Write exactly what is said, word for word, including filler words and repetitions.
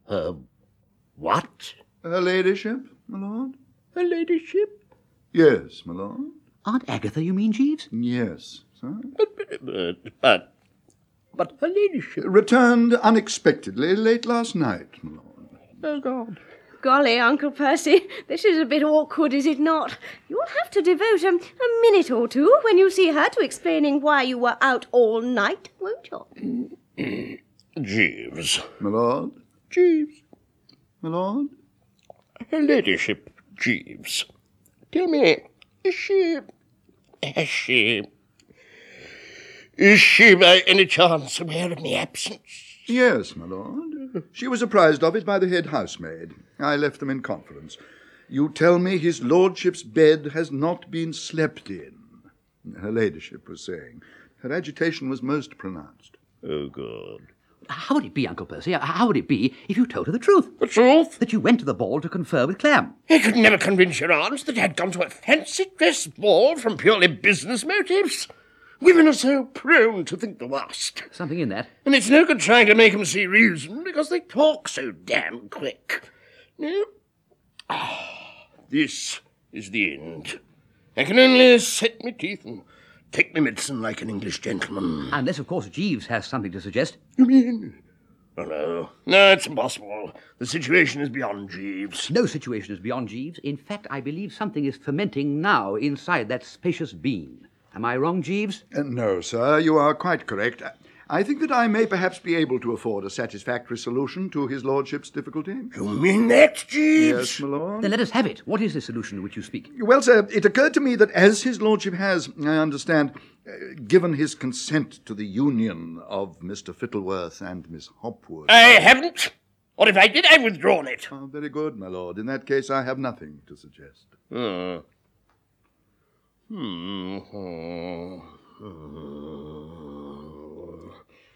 Her what? Her ladyship, my lord. Her ladyship? Yes, my lord. Aunt Agatha, you mean, Jeeves? Yes, sir. But, but, but, but her ladyship... Returned unexpectedly late last night, my lord. Oh, God. Golly, Uncle Percy, this is a bit awkward, is it not? You'll have to devote a, a minute or two when you see her to explaining why you were out all night, won't you? Jeeves. My lord. Jeeves. My lord. Her ladyship, Jeeves. Tell me, is she... Has she... Is she by any chance aware of my absence? Yes, my lord. She was apprised of it by the head housemaid. I left them in conference. You tell me his lordship's bed has not been slept in, her ladyship was saying. Her agitation was most pronounced. Oh, God. How would it be, Uncle Percy? How would it be if you told her the truth? The truth? That you went to the ball to confer with Clam. I could never convince your aunt that I'd gone to a fancy dress ball from purely business motives. Women are so prone to think the worst. Something in that. And it's no good trying to make them see reason, because they talk so damn quick. No. Ah, this is the end. I can only set my teeth and take my medicine like an English gentleman. Unless, of course, Jeeves has something to suggest. You mean? Oh, no. No, it's impossible. The situation is beyond Jeeves. No situation is beyond Jeeves. In fact, I believe something is fermenting now inside that spacious bean. Am I wrong, Jeeves? Uh, no, sir, you are quite correct. I think that I may perhaps be able to afford a satisfactory solution to his lordship's difficulty. You mean that, Jeeves? Yes, my lord. Then let us have it. What is the solution of which you speak? Well, sir, it occurred to me that as his lordship has, I understand, uh, given his consent to the union of Mister Fittleworth and Miss Hopwood... I haven't. Or if I did, I've withdrawn it. Oh, very good, my lord. In that case, I have nothing to suggest. Hmm. Hmm.